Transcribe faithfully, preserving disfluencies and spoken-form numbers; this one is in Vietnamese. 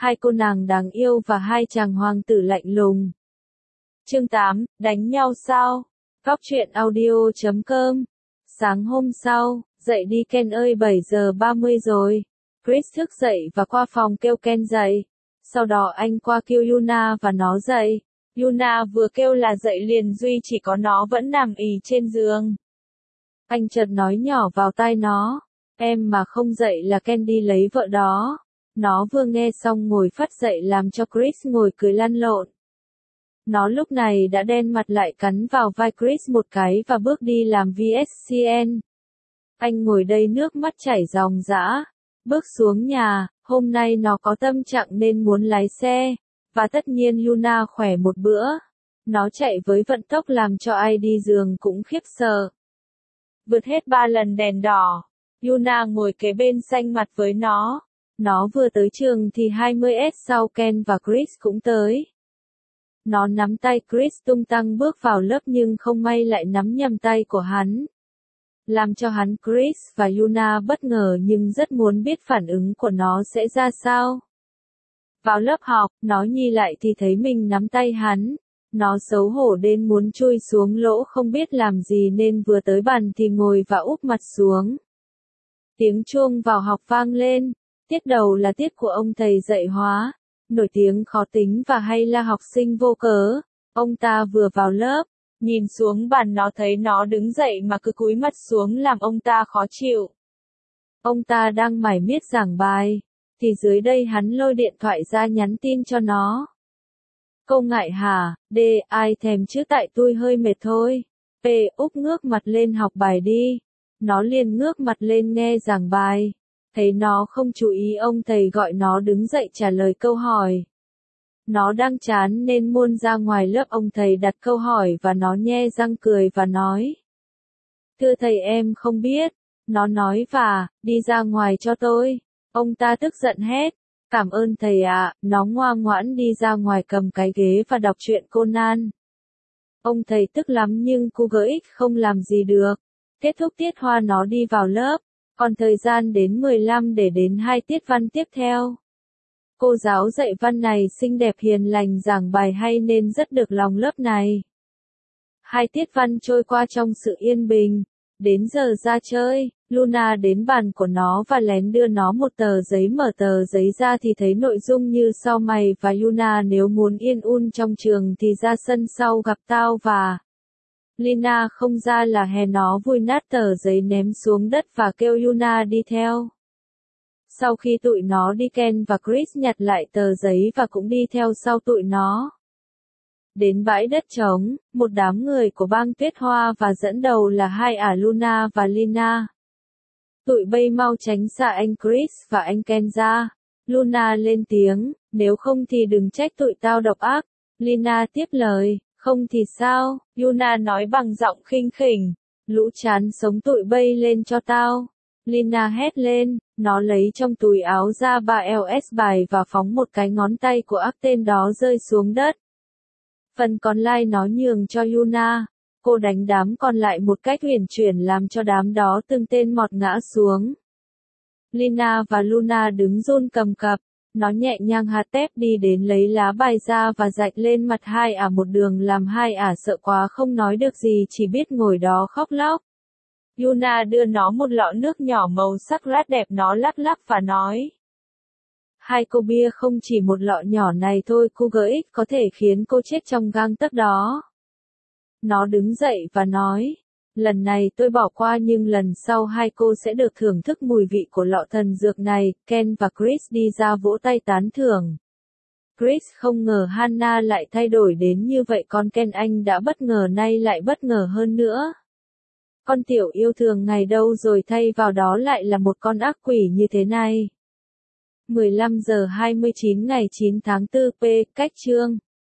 hai cô nàng đáng yêu và hai chàng hoàng tử lạnh lùng. Chương tám, đánh nhau sao? Góc truyện audio chấm com. Sáng hôm sau, dậy đi Ken ơi, bảy giờ ba mươi rồi. Chris thức dậy và qua phòng kêu Ken dậy. Sau đó anh qua kêu Yuna và nó dậy. Yuna vừa kêu là dậy liền, duy chỉ có nó vẫn nằm ì trên giường. Anh chợt nói nhỏ vào tai nó, em mà không dậy là Ken đi lấy vợ đó. Nó vừa nghe xong ngồi phắt dậy làm cho Chris ngồi cười lăn lộn. Nó lúc này đã đen mặt lại, cắn vào vai Chris một cái và bước đi làm vê ét xê en. Anh ngồi đây nước mắt chảy ròng rã. Bước xuống nhà, hôm nay nó có tâm trạng nên muốn lái xe. Và tất nhiên Yuna khỏe một bữa. Nó chạy với vận tốc làm cho ai đi giường cũng khiếp sợ. Vượt hết ba lần đèn đỏ. Yuna ngồi kế bên xanh mặt với nó. Nó vừa tới trường thì hai mươi phút sau Ken và Chris cũng tới. Nó nắm tay Chris tung tăng bước vào lớp nhưng không may lại nắm nhầm tay của hắn. Làm cho hắn, Chris và Yuna bất ngờ nhưng rất muốn biết phản ứng của nó sẽ ra sao. Vào lớp học, nó nhìn lại thì thấy mình nắm tay hắn. Nó xấu hổ đến muốn chui xuống lỗ không biết làm gì nên vừa tới bàn thì ngồi và úp mặt xuống. Tiếng chuông vào học vang lên. Tiết đầu là tiết của ông thầy dạy hóa, nổi tiếng khó tính và hay la học sinh vô cớ. Ông ta vừa vào lớp, nhìn xuống bàn nó thấy nó đứng dậy mà cứ cúi mặt xuống làm ông ta khó chịu. Ông ta đang mải miết giảng bài, thì dưới đây hắn lôi điện thoại ra nhắn tin cho nó. Câu ngại hả, D, ai thèm chứ tại tôi hơi mệt thôi. P, úp ngước mặt lên học bài đi. Nó liền ngước mặt lên nghe giảng bài. Thấy nó không chú ý, ông thầy gọi nó đứng dậy trả lời câu hỏi. Nó đang chán nên muốn ra ngoài lớp, ông thầy đặt câu hỏi và nó nhe răng cười và nói. Thưa thầy, em không biết. Nó nói và, đi ra ngoài cho tôi. Ông ta tức giận hét. Cảm ơn thầy ạ. Nó ngoan ngoãn đi ra ngoài cầm cái ghế và đọc truyện Conan. Ông thầy tức lắm nhưng cô gỡ ích không làm gì được. Kết thúc tiết hoa nó đi vào lớp. Còn thời gian đến mười lăm để đến hai tiết văn tiếp theo. Cô giáo dạy văn này xinh đẹp hiền lành, giảng bài hay nên rất được lòng lớp này. Hai tiết văn trôi qua trong sự yên bình. Đến giờ ra chơi, Luna đến bàn của nó và lén đưa nó một tờ giấy. Mở tờ giấy ra thì thấy nội dung như sau: mày và Yuna nếu muốn yên un trong trường thì ra sân sau gặp tao và... Lina không ra là hè. Nó vui nát tờ giấy ném xuống đất và kêu Yuna đi theo. Sau khi tụi nó đi, Ken và Chris nhặt lại tờ giấy và cũng đi theo sau tụi nó. Đến bãi đất trống, một đám người của bang Tuyết Hoa và dẫn đầu là hai ả Luna và Lina. Tụi bay mau tránh xa anh Chris và anh Ken ra. Luna lên tiếng, nếu không thì đừng trách tụi tao độc ác. Lina tiếp lời. Không thì sao? Yuna nói bằng giọng khinh khỉnh. Lũ chán sống tụi bay lên cho tao. Lina hét lên, nó lấy trong túi áo ra ba lờ ét bài và phóng một cái ngón tay của ác tên đó rơi xuống đất. Phần còn lại nó nhường cho Yuna. Cô đánh đám còn lại một cách huyền chuyển làm cho đám đó từng tên mọt ngã xuống. Lina và Luna đứng run cầm cập. Nó nhẹ nhàng hạt tép đi đến lấy lá bài ra và rạch lên mặt hai ả một đường làm hai ả sợ quá không nói được gì, chỉ biết ngồi đó khóc lóc. Yuna đưa nó một lọ nước nhỏ màu sắc rất đẹp, nó lắc lắc và nói. Hai cô bia không chỉ một lọ nhỏ này thôi, cô gỡ ích có thể khiến cô chết trong gang tấc đó. Nó đứng dậy và nói. Lần này tôi bỏ qua nhưng lần sau hai cô sẽ được thưởng thức mùi vị của lọ thần dược này. Ken và Chris đi ra vỗ tay tán thưởng. Chris không ngờ Hannah lại thay đổi đến như vậy, còn Ken anh đã bất ngờ nay lại bất ngờ hơn nữa. Con tiểu yêu thường ngày đâu rồi, thay vào đó lại là một con ác quỷ như thế này. mười lăm giờ hai mươi chín ngày chín tháng tư p. Cách chương